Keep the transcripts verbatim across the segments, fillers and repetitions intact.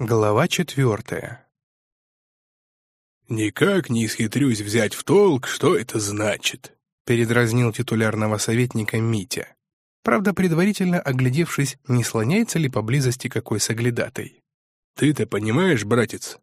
Глава четвертая. «Никак не исхитрюсь взять в толк, что это значит», — передразнил титулярного советника Митя. Правда, предварительно оглядевшись, не слоняется ли поблизости какой соглядатай. «Ты-то понимаешь, братец?»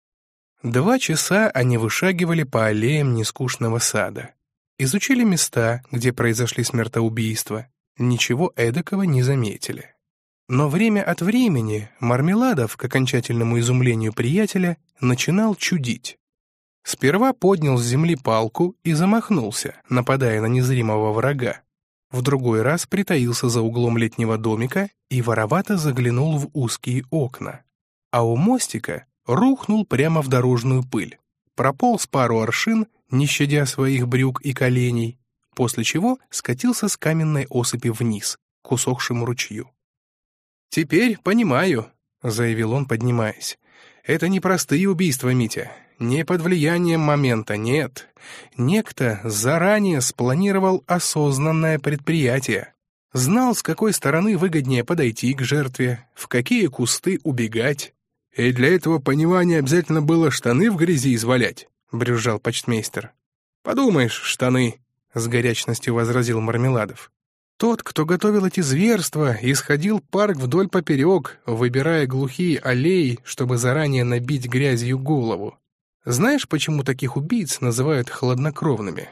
Два часа они вышагивали по аллеям нескучного сада. Изучили места, где произошли смертоубийства. Ничего эдакого не заметили. Но время от времени Мармеладов, к окончательному изумлению приятеля, начинал чудить. Сперва поднял с земли палку и замахнулся, нападая на незримого врага. В другой раз притаился за углом летнего домика и воровато заглянул в узкие окна. А у мостика рухнул прямо в дорожную пыль, прополз пару аршин, не щадя своих брюк и коленей, после чего скатился с каменной осыпи вниз, к усохшему ручью. «Теперь понимаю», — заявил он, поднимаясь. «Это не простые убийства, Митя, не под влиянием момента, нет. Некто заранее спланировал осознанное предприятие. Знал, с какой стороны выгоднее подойти к жертве, в какие кусты убегать. И для этого понимания обязательно было штаны в грязи извалять», — брюзжал почтмейстер. «Подумаешь, штаны», — с горячностью возразил Мармеладов. Тот, кто готовил эти зверства, исходил парк вдоль поперек, выбирая глухие аллеи, чтобы заранее набить грязью голову. Знаешь, почему таких убийц называют хладнокровными?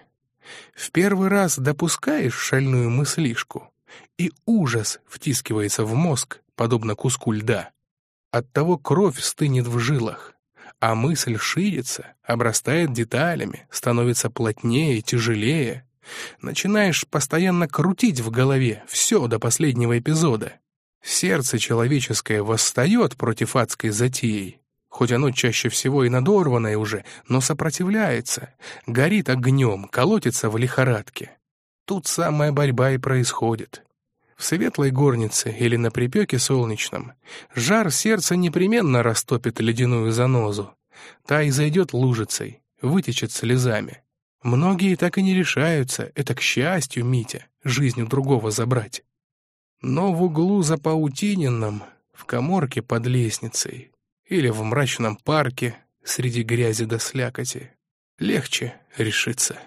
В первый раз допускаешь шальную мыслишку, и ужас втискивается в мозг, подобно куску льда. Оттого кровь стынет в жилах, а мысль ширится, обрастает деталями, становится плотнее, тяжелее. Начинаешь постоянно крутить в голове все до последнего эпизода. Сердце человеческое восстает против адской затеи, хоть оно чаще всего и надорванное уже, но сопротивляется, горит огнем, колотится в лихорадке. Тут самая борьба и происходит. В светлой горнице или на припеке солнечном жар сердца непременно растопит ледяную занозу. Та и зайдет лужицей, вытечет слезами. Многие так и не решаются, это к счастью, Митя, жизнь у другого забрать. Но в углу за паутиненным, в каморке под лестницей или в мрачном парке среди грязи да слякоти легче решиться.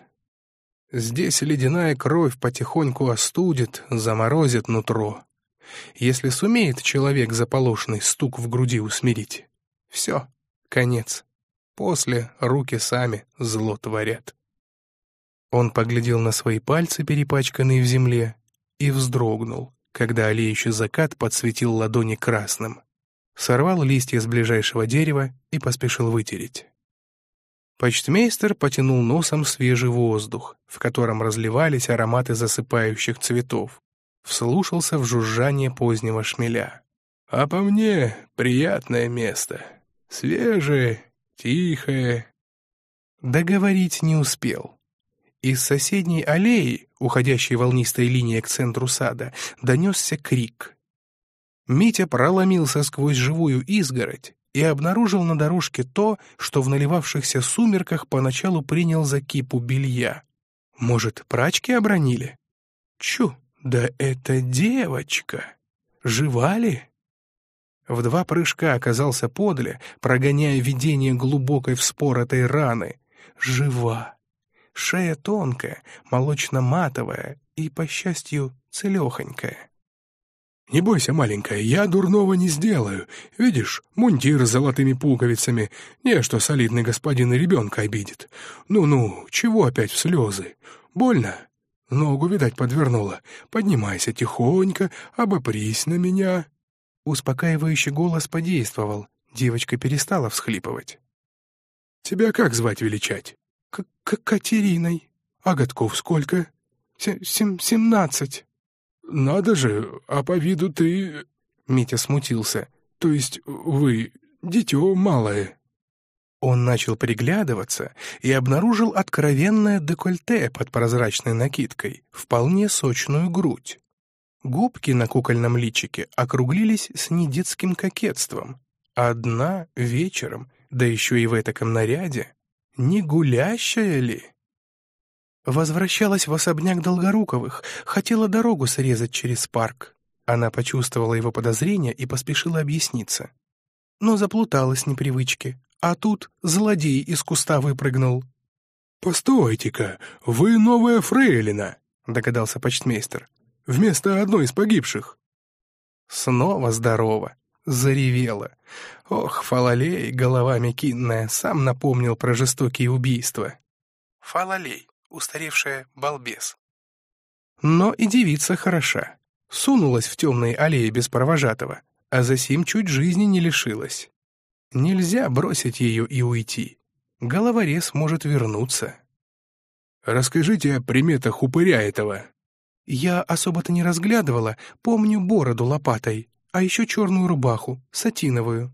Здесь ледяная кровь потихоньку остудит, заморозит нутро. Если сумеет человек заполошный стук в груди усмирить, все, конец. После руки сами зло творят. Он поглядел на свои пальцы, перепачканные в земле, и вздрогнул, когда олеющий закат подсветил ладони красным. Сорвал листья с ближайшего дерева и поспешил вытереть. Почтмейстер потянул носом свежий воздух, в котором разливались ароматы засыпающих цветов, вслушался в жужжание позднего шмеля. «А по мне приятное место, свежее, тихое». Договорить не успел. Из соседней аллеи, уходящей волнистой линией к центру сада, донесся крик. Митя проломился сквозь живую изгородь и обнаружил на дорожке то, что в наливавшихся сумерках поначалу принял за кипу белья. Может, прачки обронили? Чу, да это девочка! Жива ли? В два прыжка оказался подле, прогоняя видение глубокой вспоротой раны. Жива! Шея тонкая, молочно-матовая и, по счастью, целехонькая. «Не бойся, маленькая, я дурного не сделаю. Видишь, мундир с золотыми пуговицами. Не, что солидный господин и ребенка обидит. Ну-ну, чего опять в слезы? Больно? Ногу, видать, подвернула. Поднимайся тихонько, обопрись на меня». Успокаивающий голос подействовал. Девочка перестала всхлипывать. «Тебя как звать величать?» К «Катериной». «А годков сколько?» Сем «Семнадцать». «Надо же, а по виду ты...» Митя смутился. «То есть вы дитё малое?» Он начал приглядываться и обнаружил откровенное декольте под прозрачной накидкой, вполне сочную грудь. Губки на кукольном личике округлились с недетским кокетством. Одна вечером, да еще и в этаком наряде. Не гулящая ли? Возвращалась в особняк Долгоруковых, хотела дорогу срезать через парк. Она почувствовала его подозрение и поспешила объясниться. но заплутала с непривычки, а тут злодей из куста выпрыгнул». «Постойте-ка, вы новая фрейлина», — догадался почтмейстер, «вместо одной из погибших». Снова здорово. Заревела. Ох, Фалалей, голова мекинная, сам напомнил про жестокие убийства. Фалалей, устаревшая балбес. Но и девица хороша. Сунулась в темные аллеи без провожатого, а засим чуть жизни не лишилась. Нельзя бросить ее и уйти. Головорез может вернуться. «Расскажите о приметах упыря этого». Я особо-то не разглядывала, помню бороду лопатой, а еще черную рубаху, сатиновую.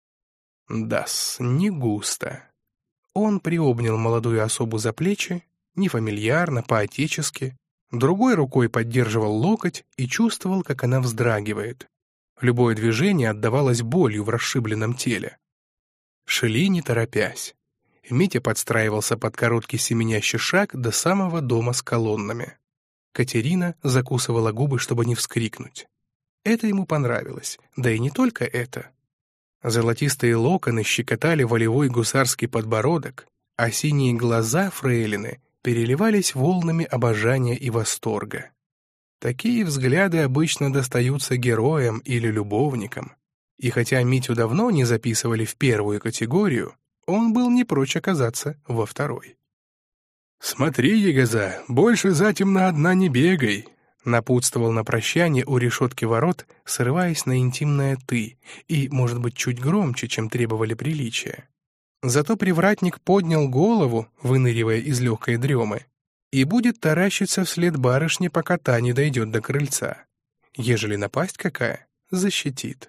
Да-с, не густо. Он приобнял молодую особу за плечи, нефамильярно, по-отечески, другой рукой поддерживал локоть и чувствовал, как она вздрагивает. Любое движение отдавалось болью в расшибленном теле. Шли не торопясь. Митя подстраивался под короткий семенящий шаг до самого дома с колоннами. Катерина закусывала губы, чтобы не вскрикнуть. Это ему понравилось, да и не только это. Золотистые локоны щекотали волевой гусарский подбородок, а синие глаза фрейлины переливались волнами обожания и восторга. Такие взгляды обычно достаются героям или любовникам. И хотя Митю давно не записывали в первую категорию, он был не прочь оказаться во второй. «Смотри, ягоза, больше затемно одна не бегай», напутствовал на прощание у решетки ворот, срываясь на интимное «ты» и, может быть, чуть громче, чем требовали приличия. Зато привратник поднял голову, выныривая из легкой дремы, и будет таращиться вслед барышне, пока та не дойдет до крыльца. Ежели напасть какая, защитит.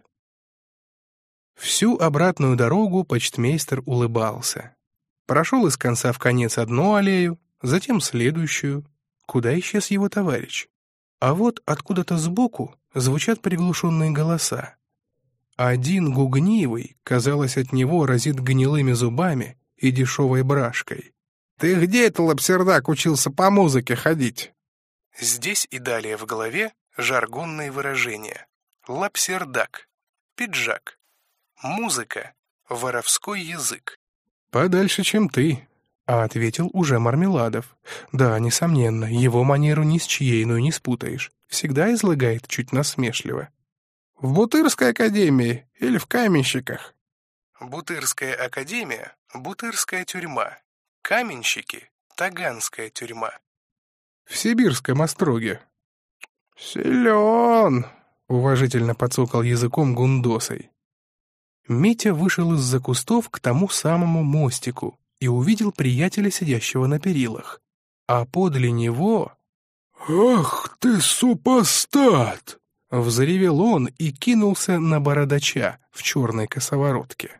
Всю обратную дорогу почтмейстер улыбался. Прошел из конца в конец одну аллею, затем следующую. Куда исчез его товарищ? А вот откуда-то сбоку звучат приглушенные голоса. Один гугнивый, казалось, от него разит гнилыми зубами и дешевой брашкой. «Ты где это, лапсердак, учился по музыке ходить?» Здесь и далее в голове жаргонные выражения. Лапсердак, пиджак, музыка, воровской язык. «Подальше, чем ты», — ответил уже Мармеладов. «Да, несомненно, его манеру ни с чьейную не спутаешь. Всегда излагает чуть насмешливо». «В Бутырской академии или в каменщиках?» Бутырская академия — Бутырская тюрьма. Каменщики — Таганская тюрьма. В Сибирском остроге. «Силен!» — уважительно подсокал языком гундосой. Митя вышел из-за кустов к тому самому мостику и увидел приятеля, сидящего на перилах. А подле него... «Ах ты, супостат!» — взревел он и кинулся на бородача в черной косоворотке.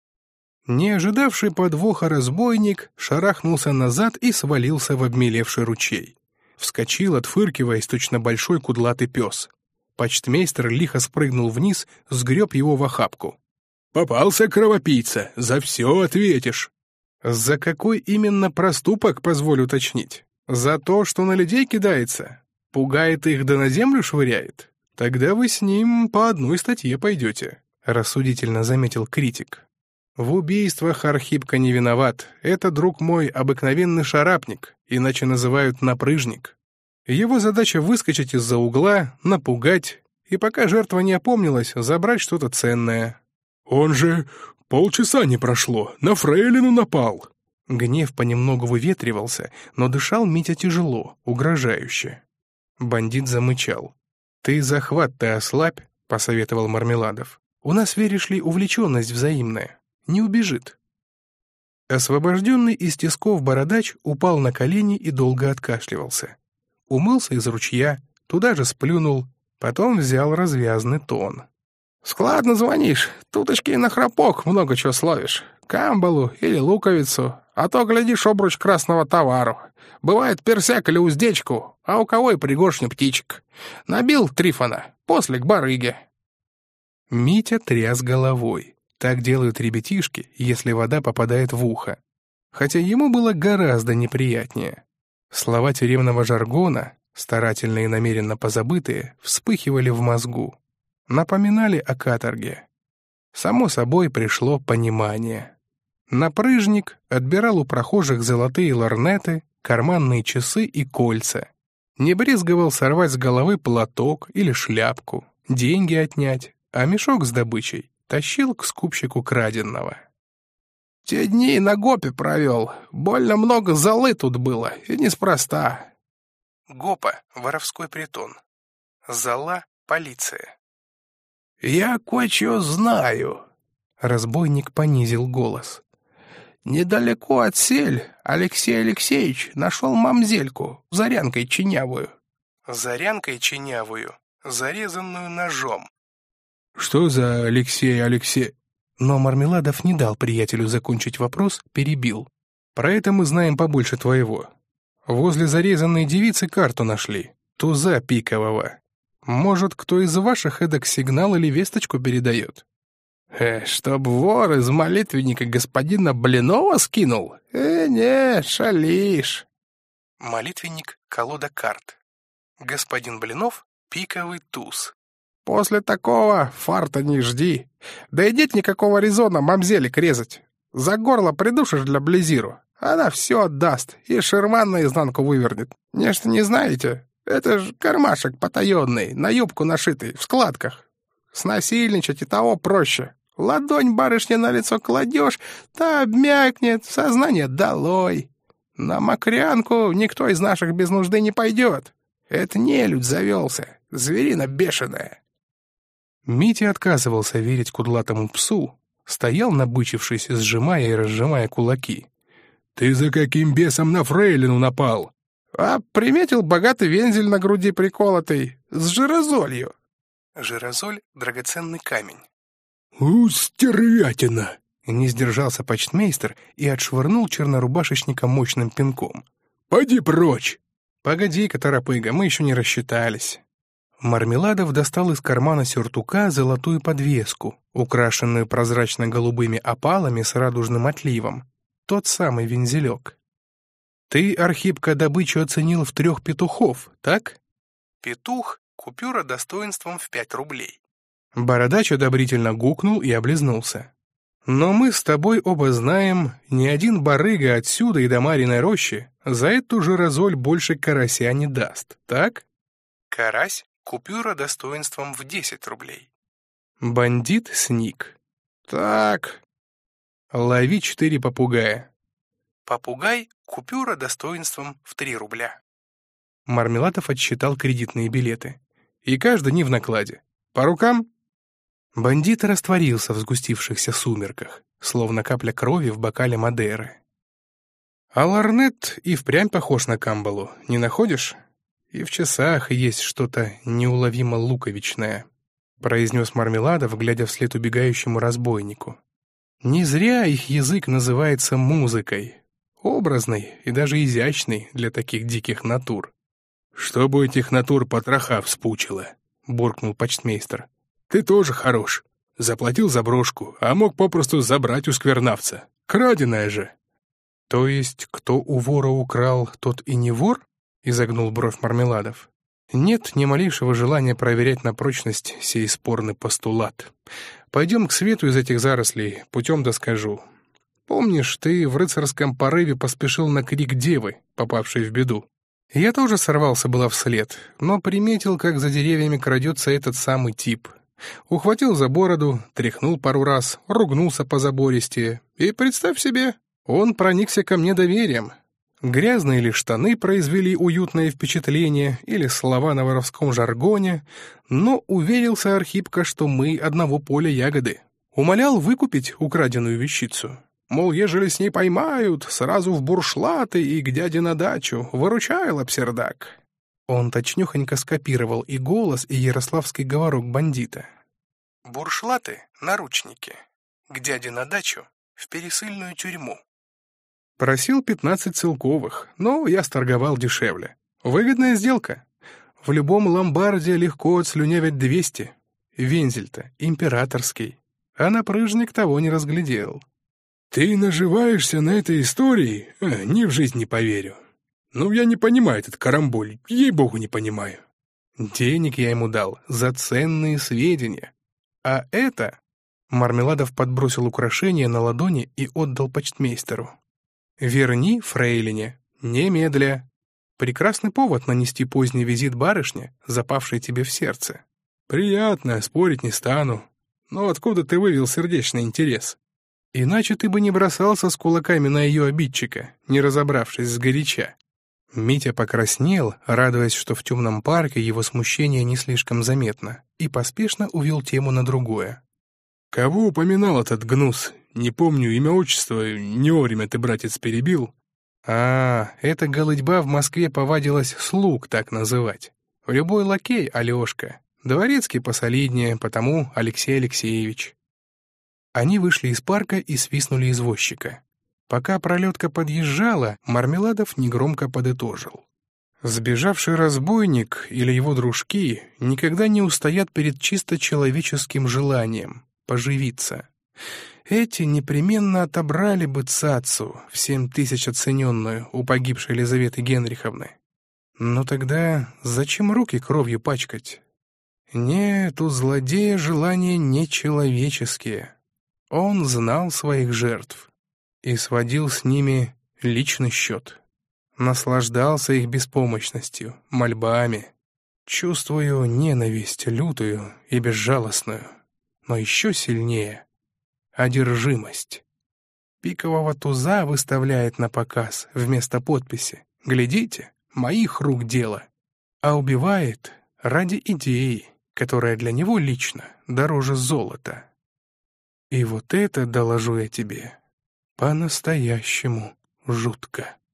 Не ожидавший подвоха разбойник шарахнулся назад и свалился в обмелевший ручей. Вскочил, отфыркиваясь, точно большой кудлатый пес. Почтмейстер лихо спрыгнул вниз, сгреб его в охапку. «Попался кровопийца, за все ответишь». «За какой именно проступок, позволь уточнить? За то, что на людей кидается? Пугает их да на землю швыряет? Тогда вы с ним по одной статье пойдете», — рассудительно заметил критик. «В убийствах Архипка не виноват. Это, друг мой, обыкновенный шарапник, иначе называют напрыжник. Его задача выскочить из-за угла, напугать, и пока жертва не опомнилась, забрать что-то ценное». «Он же полчаса не прошло, на фрейлину напал». Гнев понемногу выветривался, но дышал Митя тяжело, угрожающе. Бандит замычал. «Ты захват-то ослабь», — посоветовал Мармеладов. «У нас, веришь ли, увлеченность взаимная. Не убежит». Освобожденный из тисков бородач упал на колени и долго откашливался. Умылся из ручья, туда же сплюнул, потом взял развязный тон. «Складно звонишь, туточки и на храпок много чего словишь. Камбалу или луковицу, а то, глядишь, обруч красного товару. Бывает персяк или уздечку, а у кого и пригоршню птичек. Набил Трифона, после к барыге». Митя тряс головой. Так делают ребятишки, если вода попадает в ухо. Хотя ему было гораздо неприятнее. Слова тюремного жаргона, старательно и намеренно позабытые, вспыхивали в мозгу. Напоминали о каторге. Само собой пришло понимание. Напрыжник отбирал у прохожих золотые лорнеты, карманные часы и кольца. Не брезговал сорвать с головы платок или шляпку, деньги отнять, а мешок с добычей тащил к скупщику краденного. «Те дни на гопе провел. Больно много золы тут было, и неспроста». Гопа — воровской притон. Зола — полиция. «Я кое-что знаю», — разбойник понизил голос. «Недалеко от сель Алексей Алексеевич нашел мамзельку, зарянкой чинявую». «Зарянкой чинявую, зарезанную ножом». «Что за Алексей Алексей?» Но Мармеладов не дал приятелю закончить вопрос, перебил. «Про это мы знаем побольше твоего. Возле зарезанной девицы карту нашли, туза пикового. Может, кто из ваших эдак сигнал или весточку передает?» «Э, чтоб вор из молитвенника господина Блинова скинул? Э, не, шалишь». Молитвенник — колода карт. Господин Блинов — пиковый туз. «После такого фарта не жди. Да и нет никакого резона мамзелик резать. За горло придушишь для близиру, она все отдаст и шерман наизнанку вывернет. Нечто не знаете? Это ж кармашек потаенный, на юбку нашитый, в складках. Снасильничать и того проще. Ладонь барышня на лицо кладешь, та обмякнет, сознание долой. На мокрянку никто из наших без нужды не пойдет. Это нелюдь завелся, зверина бешеная». Митя отказывался верить кудлатому псу, стоял, набычившись, сжимая и разжимая кулаки. «Ты за каким бесом на фрейлину напал?» «А приметил богатый вензель на груди приколотый, с жирозолью». Жирозоль — драгоценный камень. «У, стервятина!» Не сдержался почтмейстер и отшвырнул чернорубашечника мощным пинком. «Пойди прочь!» «Погоди-ка, торопыга, мы еще не рассчитались». Мармеладов достал из кармана сюртука золотую подвеску, украшенную прозрачно-голубыми опалами с радужным отливом. Тот самый вензелек. «Ты, Архипка, добычу оценил в трех петухов, так?» «Петух — купюра достоинством в пять рублей». Бородач одобрительно гукнул и облизнулся. «Но мы с тобой оба знаем, ни один барыга отсюда и до Мариной рощи за эту жирозоль больше карася не даст, так?» «Карась — купюра достоинством в десять рублей». Бандит сник. «Так...» «Лови четыре попугая». «Попугай — купюра достоинством в три рубля». Мармеладов отсчитал кредитные билеты. «И каждый не в накладе. По рукам?» Бандит растворился в сгустившихся сумерках, словно капля крови в бокале Мадейры. «А лорнет и впрямь похож на камбалу, не находишь? И в часах есть что-то неуловимо луковичное», — произнес Мармеладов, глядя вслед убегающему разбойнику. «Не зря их язык называется музыкой, образной и даже изящной для таких диких натур». «Чтобы этих натур потроха вспучило», — буркнул почтмейстер. «Ты тоже хорош. Заплатил за брошку, а мог попросту забрать у сквернавца. Краденое же». «То есть, кто у вора украл, тот и не вор?» — изогнул бровь Мармеладов. «Нет ни малейшего желания проверять на прочность сей спорный постулат. Пойдем к свету из этих зарослей, путем доскажу. Помнишь, ты в рыцарском порыве поспешил на крик девы, попавшей в беду? Я тоже сорвался было вслед, но приметил, как за деревьями крадется этот самый тип. Ухватил за бороду, тряхнул пару раз, ругнулся по-забористее, и, представь себе, он проникся ко мне доверием. Грязные ли штаны произвели уютное впечатление, или слова на воровском жаргоне, но уверился Архипка, что мы одного поля ягоды. Умолял выкупить украденную вещицу. Мол, ежели с ней поймают, сразу в буршлаты и к дяде на дачу, выручай, лапсердак». Он точнёхонько скопировал и голос, и ярославский говорок бандита. «Буршлаты — наручники. К дяде на дачу — в пересыльную тюрьму». Просил пятнадцать целковых, но я сторговал дешевле. Выгодная сделка. В любом ломбарде легко отслюнявить двести. Вензель-то императорский, а напрыжник того не разглядел. «Ты наживаешься на этой истории? А, ни в жизнь не поверю. Ну, я не понимаю этот карамболь, ей-богу, не понимаю». Денег я ему дал за ценные сведения. А это Мармеладов подбросил украшение на ладони и отдал почтмейстеру. «Верни фрейлине, немедля. Прекрасный повод нанести поздний визит барышне, запавшей тебе в сердце». «Приятно, спорить не стану. Но откуда ты вывел сердечный интерес?» «Иначе ты бы не бросался с кулаками на ее обидчика, не разобравшись сгоряча». Митя покраснел, радуясь, что в темном парке его смущение не слишком заметно, и поспешно увел тему на другое. «Кого упоминал этот гнус? Не помню имя, отчество, не вовремя ты, братец, перебил». «А, эта голытьба в Москве повадилась слуг так называть. Любой лакей — Алешка, дворецкий посолиднее, потому Алексей Алексеевич». Они вышли из парка и свистнули извозчика. Пока пролетка подъезжала, Мармеладов негромко подытожил. Сбежавший разбойник или его дружки никогда не устоят перед чисто человеческим желанием поживиться. Эти непременно отобрали бы цацу, в семь тысяч оцененную, у погибшей Елизаветы Генриховны. Но тогда зачем руки кровью пачкать? Нет, у злодея желания нечеловеческие. Он знал своих жертв и сводил с ними личный счет. Наслаждался их беспомощностью, мольбами. Чувствую ненависть лютую и безжалостную, но еще сильнее — одержимость. Пикового туза выставляет на показ вместо подписи «Глядите, моих рук дело», а убивает ради идеи, которая для него лично дороже золота. И вот это, доложу я тебе, по-настоящему жутко.